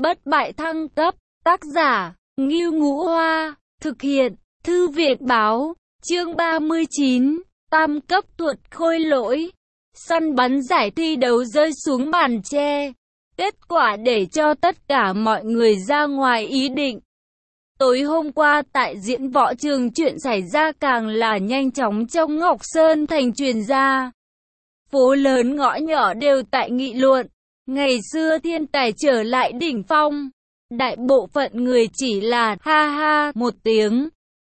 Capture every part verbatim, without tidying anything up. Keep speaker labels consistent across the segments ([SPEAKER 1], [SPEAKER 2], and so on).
[SPEAKER 1] Bất bại thăng cấp, tác giả, Ngưu Ngũ Hoa, thực hiện, Thư viện báo, chương ba mươi chín, tam cấp thuật khôi lỗi. Săn bắn giải thi đấu rơi xuống màn che. Kết quả để cho tất cả mọi người ra ngoài ý định. Tối hôm qua tại diễn võ trường chuyện xảy ra càng là nhanh chóng trong Ngọc Sơn Thành truyền ra. Phố lớn ngõ nhỏ đều tại nghị luận. Ngày xưa thiên tài trở lại đỉnh phong. Đại bộ phận người chỉ là ha ha một tiếng.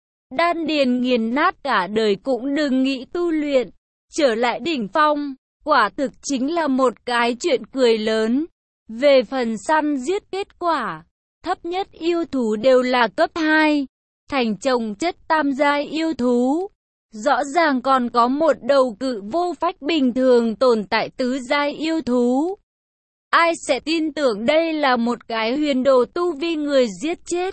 [SPEAKER 1] Đan điền nghiền nát cả đời cũng đừng nghĩ tu luyện. Trở lại đỉnh phong, quả thực chính là một cái chuyện cười lớn. Về phần săn giết kết quả, thấp nhất yêu thú đều là cấp hai. Thành chồng chất tam giai yêu thú. Rõ ràng còn có một đầu cự vô phách bình thường tồn tại tứ giai yêu thú. Ai sẽ tin tưởng đây là một cái huyền đồ tu vi người giết chết.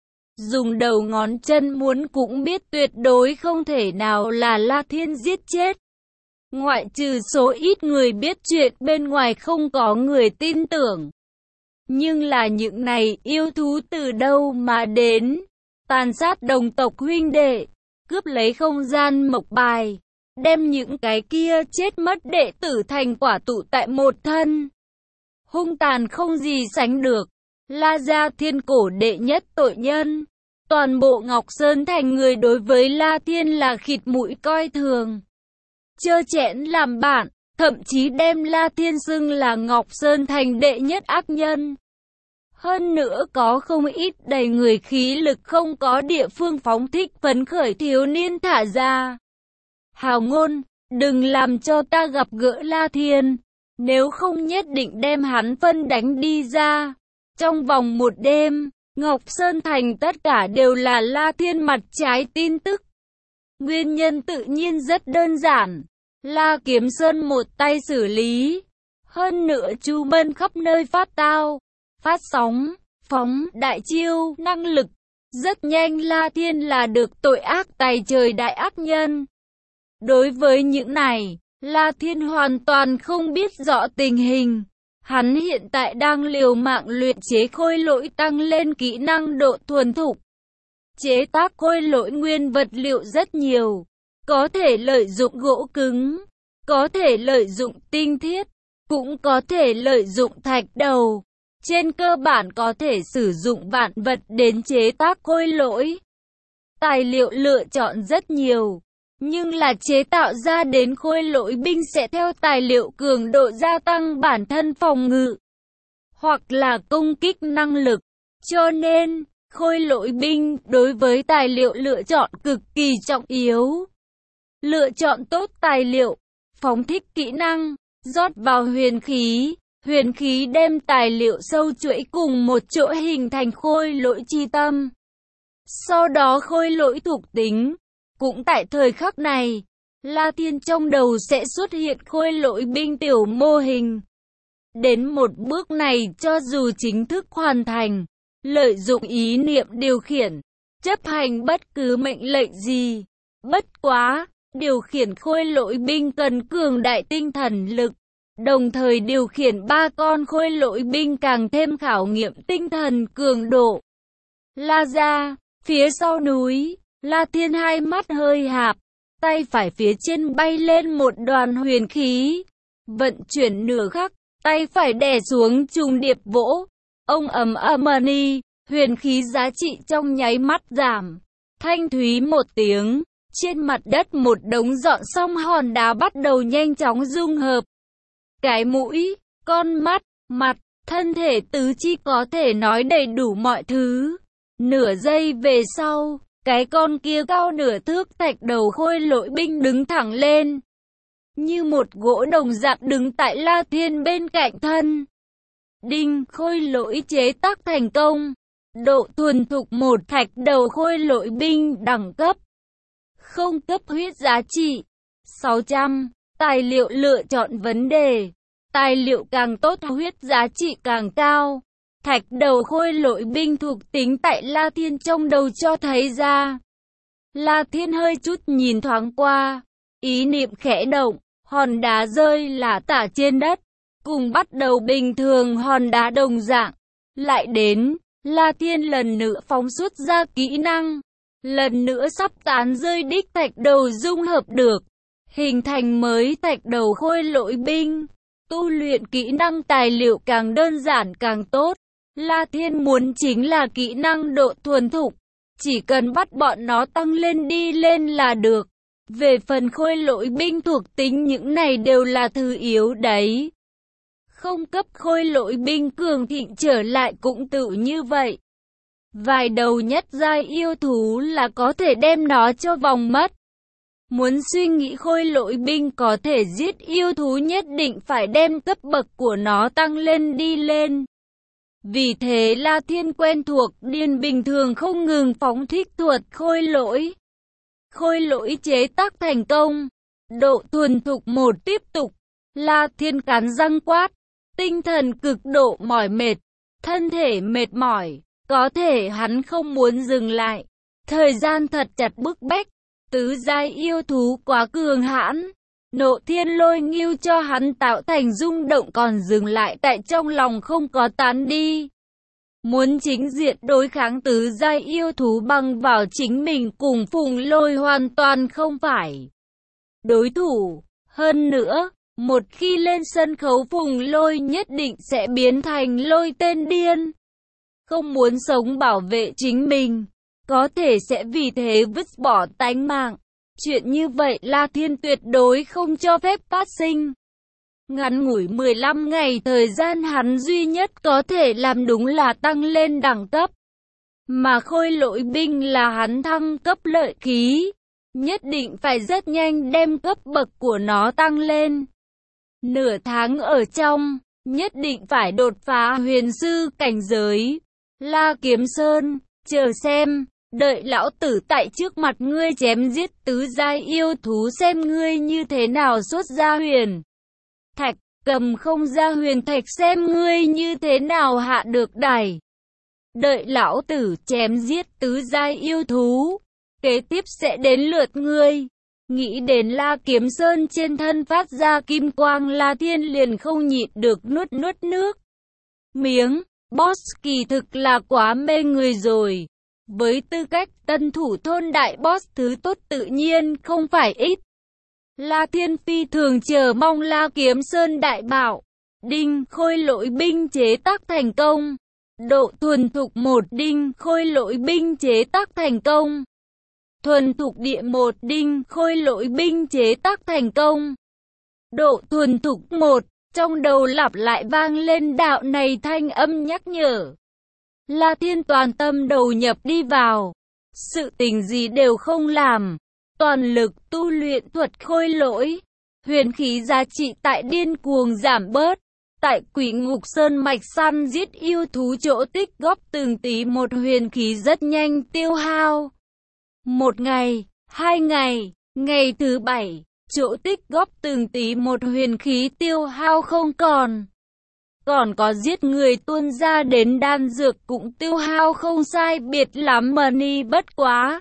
[SPEAKER 1] Dùng đầu ngón chân muốn cũng biết tuyệt đối không thể nào là La Thiên giết chết. Ngoại trừ số ít người biết chuyện bên ngoài không có người tin tưởng. Nhưng là những này yêu thú từ đâu mà đến? Tàn sát đồng tộc huynh đệ, cướp lấy không gian mộc bài, đem những cái kia chết mất đệ tử thành quả tụ tại một thân. Hung tàn không gì sánh được. La gia thiên cổ đệ nhất tội nhân. Toàn bộ Ngọc Sơn Thành người đối với La Thiên là khịt mũi coi thường. Chơ chẽn làm bạn, thậm chí đem La Thiên xưng là Ngọc Sơn Thành đệ nhất ác nhân. Hơn nữa có không ít đầy người khí lực không có địa phương phóng thích phấn khởi thiếu niên thả ra. Hào ngôn, đừng làm cho ta gặp gỡ La Thiên. Nếu không nhất định đem hắn phân đánh đi ra. Trong vòng một đêm, Ngọc Sơn Thành tất cả đều là La Thiên mặt trái tin tức. Nguyên nhân tự nhiên rất đơn giản. La Kiếm Sơn một tay xử lý. Hơn nữa Chu Mân khắp nơi phát tao, phát sóng, phóng, đại chiêu, năng lực. Rất nhanh La Thiên là được tội ác tày trời đại ác nhân. Đối với những này, La Thiên hoàn toàn không biết rõ tình hình. Hắn hiện tại đang liều mạng luyện chế khôi lỗi tăng lên kỹ năng độ thuần thục. Chế tác khôi lỗi nguyên vật liệu rất nhiều. Có thể lợi dụng gỗ cứng, có thể lợi dụng tinh thiết, cũng có thể lợi dụng thạch đầu. Trên cơ bản có thể sử dụng vạn vật đến chế tác khôi lỗi. Tài liệu lựa chọn rất nhiều. Nhưng là chế tạo ra đến khôi lỗi binh sẽ theo tài liệu cường độ gia tăng bản thân phòng ngự, hoặc là công kích năng lực. Cho nên, khôi lỗi binh đối với tài liệu lựa chọn cực kỳ trọng yếu. Lựa chọn tốt tài liệu, phóng thích kỹ năng, rót vào huyền khí. Huyền khí đem tài liệu sâu chuỗi cùng một chỗ hình thành khôi lỗi chi tâm. Sau đó khôi lỗi thuộc tính. Cũng tại thời khắc này, La Thiên trong đầu sẽ xuất hiện khôi lỗi binh tiểu mô hình. Đến một bước này cho dù chính thức hoàn thành, lợi dụng ý niệm điều khiển, chấp hành bất cứ mệnh lệnh gì. Bất quá, điều khiển khôi lỗi binh cần cường đại tinh thần lực, đồng thời điều khiển ba con khôi lỗi binh càng thêm khảo nghiệm tinh thần cường độ. La gia, phía sau núi. La Thiên hai mắt hơi hạp, tay phải phía trên bay lên một đoàn huyền khí. Vận chuyển nửa khắc, tay phải đè xuống trùng điệp vỗ. Ông ầm ầm ni, huyền khí giá trị trong nháy mắt giảm. Thanh thúy một tiếng, trên mặt đất một đống dọn xong hòn đá bắt đầu nhanh chóng dung hợp. Cái mũi, con mắt, mặt, thân thể tứ chi có thể nói đầy đủ mọi thứ. Nửa giây về sau, cái con kia cao nửa thước thạch đầu khôi lỗi binh đứng thẳng lên. Như một gỗ đồng dạng đứng tại La Thiên bên cạnh thân. Đinh, khôi lỗi chế tác thành công. Độ thuần thục một thạch đầu khôi lỗi binh đẳng cấp. Không cấp huyết giá trị. sáu trăm. Tài liệu lựa chọn vấn đề. Tài liệu càng tốt huyết giá trị càng cao. Thạch đầu khôi lỗi binh thuộc tính tại La Thiên trong đầu cho thấy ra. La Thiên hơi chút nhìn thoáng qua, ý niệm khẽ động, hòn đá rơi lả tả trên đất, cùng bắt đầu bình thường hòn đá đồng dạng. Lại đến, La Thiên lần nữa phóng xuất ra kỹ năng. Lần nữa sắp tán rơi đích thạch đầu dung hợp được. Hình thành mới thạch đầu khôi lỗi binh. Tu luyện kỹ năng tài liệu càng đơn giản càng tốt. La Thiên muốn chính là kỹ năng độ thuần thục. Chỉ cần bắt bọn nó tăng lên đi lên là được. Về phần khôi lỗi binh thuộc tính những này đều là thứ yếu đấy. Không cấp khôi lỗi binh cường thịnh trở lại cũng tự như vậy. Vài đầu nhất giai yêu thú là có thể đem nó cho vòng mất. Muốn suy nghĩ khôi lỗi binh có thể giết yêu thú nhất định phải đem cấp bậc của nó tăng lên đi lên. Vì thế La Thiên quen thuộc điên bình thường không ngừng phóng thích thuật khôi lỗi. Khôi lỗi chế tác thành công. Độ thuần thục một tiếp tục. La Thiên cắn răng quát. Tinh thần cực độ mỏi mệt. Thân thể mệt mỏi. Có thể hắn không muốn dừng lại. Thời gian thật chặt bức bách. Tứ giai yêu thú quá cường hãn. Nộ thiên lôi ngưu cho hắn tạo thành rung động còn dừng lại tại trong lòng không có tán đi. Muốn chính diện đối kháng tứ giai yêu thú bằng vào chính mình cùng Phùng Lôi hoàn toàn không phải đối thủ. Hơn nữa, một khi lên sân khấu Phùng Lôi nhất định sẽ biến thành lôi tên điên. Không muốn sống bảo vệ chính mình, có thể sẽ vì thế vứt bỏ tánh mạng. Chuyện như vậy La Thiên tuyệt đối không cho phép phát sinh. Ngắn ngủi mười lăm ngày thời gian hắn duy nhất có thể làm đúng là tăng lên đẳng cấp. Mà khôi lỗi binh là hắn thăng cấp lợi khí. Nhất định phải rất nhanh đem cấp bậc của nó tăng lên. Nửa tháng ở trong, nhất định phải đột phá huyền sư cảnh giới. La Kiếm Sơn, chờ xem, đợi lão tử tại trước mặt ngươi chém giết tứ giai yêu thú xem ngươi như thế nào xuất ra huyền thạch, cầm không ra huyền thạch xem ngươi như thế nào hạ được đài. Đợi lão tử chém giết tứ giai yêu thú, kế tiếp sẽ đến lượt ngươi. Nghĩ đến La Kiếm Sơn trên thân phát ra kim quang, La Thiên liền không nhịn được nuốt nuốt nước miếng. Boss kỳ thực là quá mê người rồi. Với tư cách tân thủ thôn đại boss thứ tốt tự nhiên không phải ít. La Thiên phi thường chờ mong La Kiếm Sơn đại bảo. Đinh khôi lỗi binh chế tác thành công. Độ thuần thục một đinh khôi lỗi binh chế tác thành công. Thuần thục địa một đinh khôi lỗi binh chế tác thành công. Độ thuần thục một. Trong đầu lặp lại vang lên đạo này thanh âm nhắc nhở. La Thiên toàn tâm đầu nhập đi vào. Sự tình gì đều không làm. Toàn lực tu luyện thuật khôi lỗi. Huyền khí giá trị tại điên cuồng giảm bớt. Tại Quỷ Ngục Sơn mạch săn giết yêu thú chỗ tích góp từng tí một huyền khí rất nhanh tiêu hao. Một ngày, hai ngày, ngày thứ bảy, chỗ tích góp từng tí một huyền khí tiêu hao không còn. Còn có giết người tuôn ra đến đan dược cũng tiêu hao không sai biệt lắm mà ni bất quá.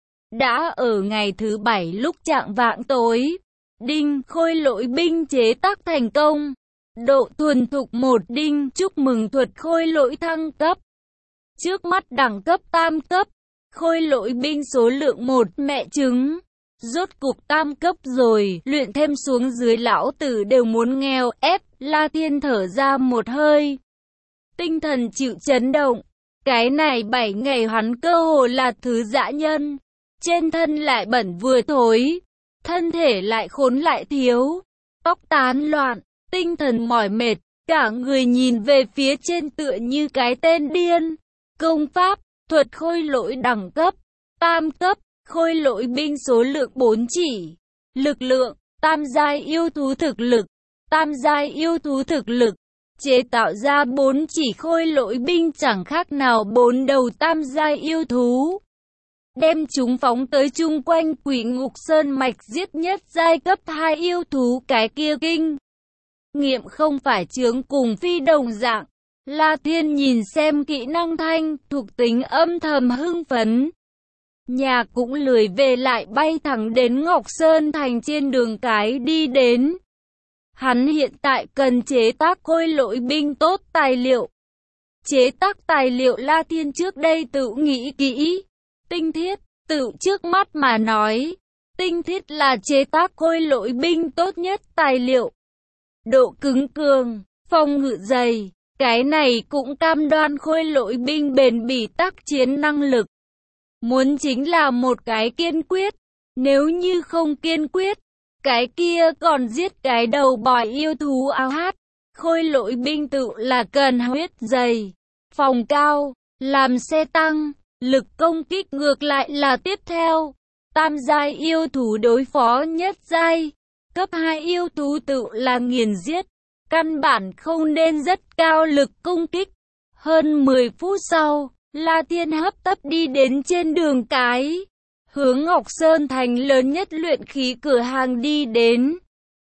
[SPEAKER 1] Đã ở ngày thứ bảy lúc chạng vạng tối, đinh khôi lỗi binh chế tác thành công. Độ thuần thục một đinh chúc mừng thuật khôi lỗi thăng cấp. Trước mắt đẳng cấp tam cấp, khôi lỗi binh số lượng một mẹ trứng. Rốt cục tam cấp rồi, luyện thêm xuống dưới lão tử đều muốn nghèo ép. La Thiên thở ra một hơi. Tinh thần chịu chấn động. Cái này bảy ngày hắn cơ hồ là thứ dã nhân. Trên thân lại bẩn vừa thối. Thân thể lại khốn lại thiếu. Tóc tán loạn. Tinh thần mỏi mệt. Cả người nhìn về phía trên tựa như cái tên điên. Công pháp, thuật khôi lỗi đẳng cấp. Tam cấp, khôi lỗi binh số lượng bốn chỉ. Lực lượng, tam giai yêu thú thực lực. Tam giai yêu thú thực lực, chế tạo ra bốn chỉ khôi lỗi binh chẳng khác nào bốn đầu tam giai yêu thú. Đem chúng phóng tới chung quanh Quỷ Ngục Sơn mạch giết nhất giai cấp hai yêu thú cái kia kinh. Nghiệm không phải chướng cùng phi đồng dạng. La Thiên nhìn xem kỹ năng thanh, thuộc tính âm thầm hưng phấn. Nhà cũng lười về lại bay thẳng đến Ngọc Sơn thành trên đường cái đi đến. Hắn hiện tại cần chế tác khôi lỗi binh tốt tài liệu. chế tác tài liệu La Thiên trước đây tự nghĩ kỹ. Tinh thiết, tự trước mắt mà nói. Tinh thiết là chế tác khôi lỗi binh tốt nhất tài liệu. Độ cứng cường, phòng ngự dày. Cái này cũng cam đoan khôi lỗi binh bền bỉ tác chiến năng lực. Muốn chính là một cái kiên quyết. Nếu như không kiên quyết, cái kia còn giết cái đầu bòi yêu thú ao hát. Khôi lỗi binh tự là cần huyết dày, phòng cao, làm xe tăng, lực công kích ngược lại là tiếp theo. Tam giai yêu thú đối phó nhất giai, cấp hai yêu thú tự là nghiền giết, căn bản không nên rất cao lực công kích. Hơn mười phút sau, La Thiên hấp tấp đi đến trên đường cái, hướng Ngọc Sơn thành lớn nhất luyện khí cửa hàng đi đến.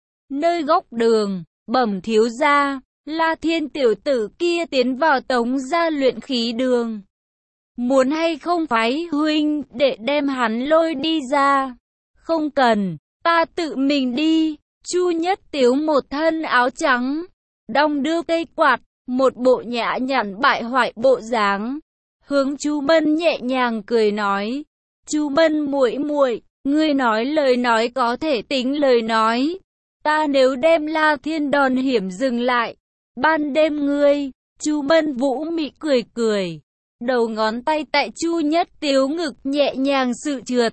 [SPEAKER 1] Nơi góc đường, bẩm thiếu gia, La Thiên tiểu tử kia tiến vào Tống gia luyện khí đường. Muốn hay không phái huynh để đem hắn lôi đi ra? Không cần, ta tự mình đi. Chu Nhất Tiếu một thân áo trắng, đong đưa cây quạt, một bộ nhã nhặn bại hoại bộ dáng, hướng Chu Bân nhẹ nhàng cười nói: Chu Bân muội muội, ngươi nói lời nói có thể tính lời nói. Ta nếu đem La Thiên đòn hiểm dừng lại, ban đêm ngươi. Chu Bân Vũ mị cười cười, đầu ngón tay tại Chu Nhất Tiếu ngực nhẹ nhàng sự trượt.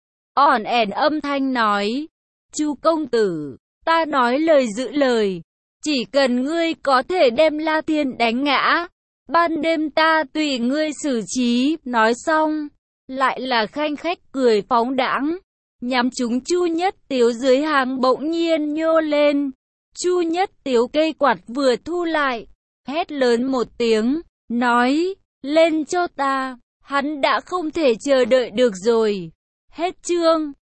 [SPEAKER 1] Ỏn ẻn âm thanh nói: Chu công tử, ta nói lời giữ lời, chỉ cần ngươi có thể đem La Thiên đánh ngã, ban đêm ta tùy ngươi xử trí. Nói xong, lại là khanh khách cười phóng đãng, nhắm trúng Chu Nhất Tiếu dưới hàm bỗng nhiên nhô lên. Chu Nhất Tiếu cây quạt vừa thu lại, hét lớn một tiếng, nói: lên cho ta, hắn đã không thể chờ đợi được rồi. Hết chương.